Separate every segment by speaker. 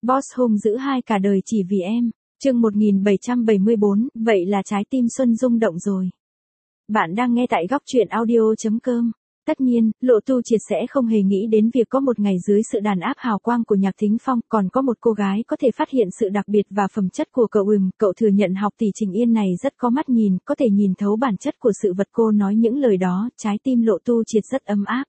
Speaker 1: Boss hung dữ hai cả đời chỉ vì em. Chương 1774, vậy là trái tim Xuân rung động rồi. Bạn đang nghe tại góc truyện audio.com. Tất nhiên, Lộ Tu Triệt sẽ không hề nghĩ đến việc có một ngày dưới sự đàn áp hào quang của Nhạc Thính Phong còn có một cô gái có thể phát hiện sự đặc biệt và phẩm chất của cậu. Cậu thừa nhận học tỷ Trình Yên này rất có mắt nhìn, có thể nhìn thấu bản chất của sự vật. Cô nói những lời đó, trái tim Lộ Tu Triệt rất ấm áp.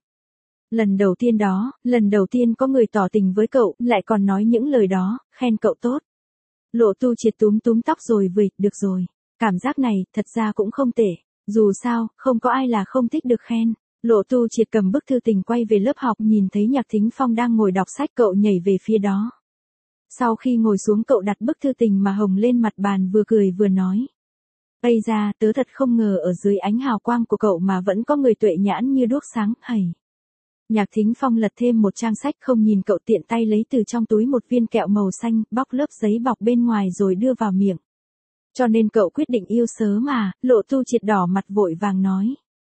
Speaker 1: Lần đầu tiên có người tỏ tình với cậu, lại còn nói những lời đó, khen cậu tốt. Lộ Tu Triệt túm tóc rồi được rồi. Cảm giác này, thật ra cũng không tệ. Dù sao, không có ai là không thích được khen. Lộ Tu Triệt cầm bức thư tình quay về lớp học, nhìn thấy Nhạc Thính Phong đang ngồi đọc sách, cậu nhảy về phía đó. Sau khi ngồi xuống cậu đặt bức thư tình mà hồng lên mặt bàn, vừa cười vừa nói. Ây da, tớ thật không ngờ ở dưới ánh hào quang của cậu mà vẫn có người tuệ nhãn như đuốc sáng, hầy. Nhạc Thính Phong lật thêm một trang sách, không nhìn cậu, tiện tay lấy từ trong túi một viên kẹo màu xanh, bóc lớp giấy bọc bên ngoài rồi đưa vào miệng. Cho nên cậu quyết định yêu sớm à? Lộ Tu Triệt đỏ mặt vội vàng nói.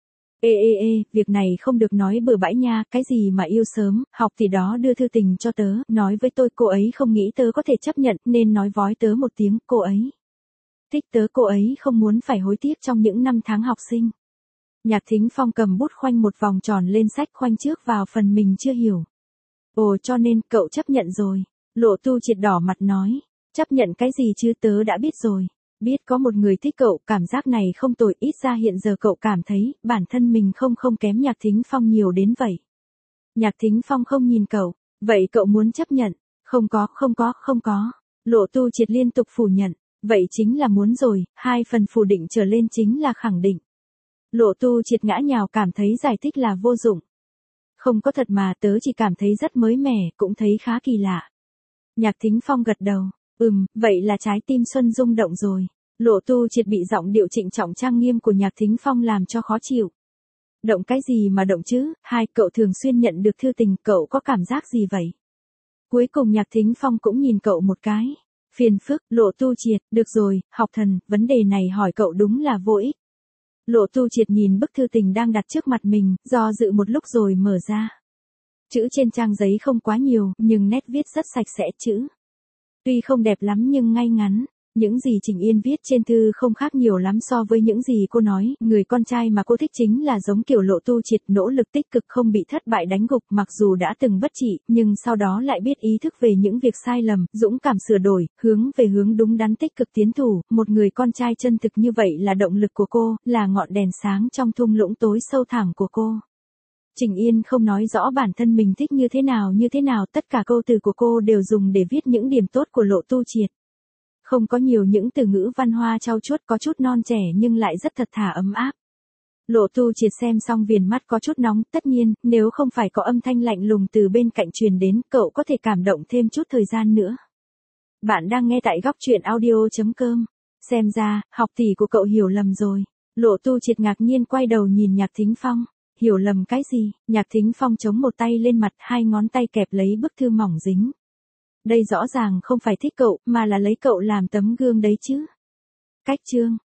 Speaker 1: Việc này không được nói bừa bãi nha, cái gì mà yêu sớm, học thì đó đưa thư tình cho tớ, nói với tôi cô ấy không nghĩ tớ có thể chấp nhận nên nói vói tớ một tiếng, cô ấy thích tớ, cô ấy không muốn phải hối tiếc trong những năm tháng học sinh. Nhạc Thính Phong cầm bút khoanh một vòng tròn lên sách, khoanh trước vào phần mình chưa hiểu. Ồ, cho nên cậu chấp nhận rồi. Lộ Tu Triệt đỏ mặt nói. Chấp nhận cái gì chứ, tớ đã biết rồi. Biết có một người thích cậu, cảm giác này không tồi, ít ra hiện giờ cậu cảm thấy bản thân mình không kém Nhạc Thính Phong nhiều đến vậy. Nhạc Thính Phong không nhìn cậu. Vậy cậu muốn chấp nhận? Không có. Lộ Tu Triệt liên tục phủ nhận. Vậy chính là muốn rồi, 2 phần phủ định trở lên chính là khẳng định. Lộ Tu Triệt ngã nhào, cảm thấy giải thích là vô dụng. Không có thật mà, tớ chỉ cảm thấy rất mới mẻ, cũng thấy khá kỳ lạ. Nhạc Thính Phong gật đầu. Vậy là trái tim Xuân rung động rồi. Lộ Tu Triệt bị giọng điệu trịnh trọng trang nghiêm của Nhạc Thính Phong làm cho khó chịu. Động cái gì mà động chứ, cậu thường xuyên nhận được thư tình, cậu có cảm giác gì vậy? Cuối cùng Nhạc Thính Phong cũng nhìn cậu một cái. Phiền phức, Lộ Tu Triệt, được rồi, học thần, vấn đề này hỏi cậu đúng là vô ích. Lộ Tu Triệt nhìn bức thư tình đang đặt trước mặt mình, do dự một lúc rồi mở ra. Chữ trên trang giấy không quá nhiều, nhưng nét viết rất sạch sẽ, chữ tuy không đẹp lắm nhưng ngay ngắn. Những gì Trình Yên viết trên thư không khác nhiều lắm so với những gì cô nói, người con trai mà cô thích chính là giống kiểu Lộ Tu Triệt, nỗ lực tích cực không bị thất bại đánh gục, mặc dù đã từng bất trị, nhưng sau đó lại biết ý thức về những việc sai lầm, dũng cảm sửa đổi, hướng về hướng đúng đắn, tích cực tiến thủ. Một người con trai chân thực như vậy là động lực của cô, là ngọn đèn sáng trong thung lũng tối sâu thẳm của cô. Trình Yên không nói rõ bản thân mình thích như thế nào, tất cả câu từ của cô đều dùng để viết những điểm tốt của Lộ Tu Triệt. Không có nhiều những từ ngữ văn hoa trau chuốt, có chút non trẻ nhưng lại rất thật thà ấm áp. Lộ Tu Triệt xem xong viền mắt có chút nóng, tất nhiên, nếu không phải có âm thanh lạnh lùng từ bên cạnh truyền đến, cậu có thể cảm động thêm chút thời gian nữa. Bạn đang nghe tại góc truyện audio.com. Xem ra, học tỷ của cậu hiểu lầm rồi. Lộ Tu Triệt ngạc nhiên quay đầu nhìn Nhạc Thính Phong. Hiểu lầm cái gì? Nhạc Thính Phong chống một tay lên mặt, 2 ngón tay kẹp lấy bức thư mỏng dính. Đây rõ ràng không phải thích cậu, mà là lấy cậu làm tấm gương đấy chứ. Cách chương.